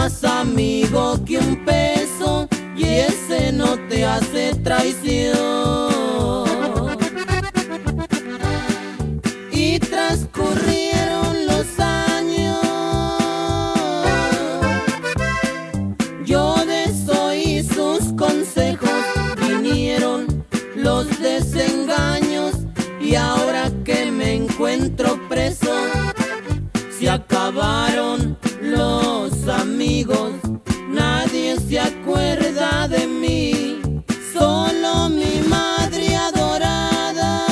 más amigo que un peso y ese no te hace traición. Y transcurrieron los años, yo desoí sus consejos, vinieron los desengaños y ahora que me encuentro preso, se acabaron los amigos, nadie se acuerda de mí, solo mi madre adorada.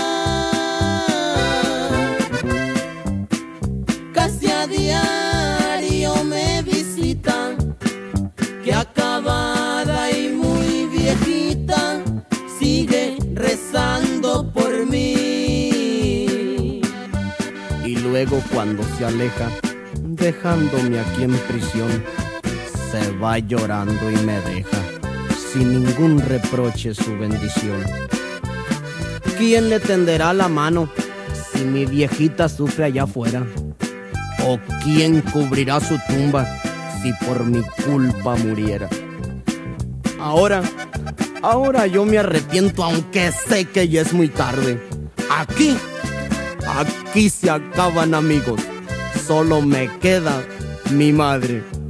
Casi a diario me visita, que acabada y muy viejita, sigue rezando por mí. Y luego cuando se aleja, dejándome aquí en prisión, se va llorando y me deja, sin ningún reproche, su bendición. ¿Quién le tenderá la mano si mi viejita sufre allá afuera? ¿O quién cubrirá su tumba si por mi culpa muriera? Ahora yo me arrepiento, aunque sé que ya es muy tarde. Aquí se acaban, amigos. Solo me queda mi madre.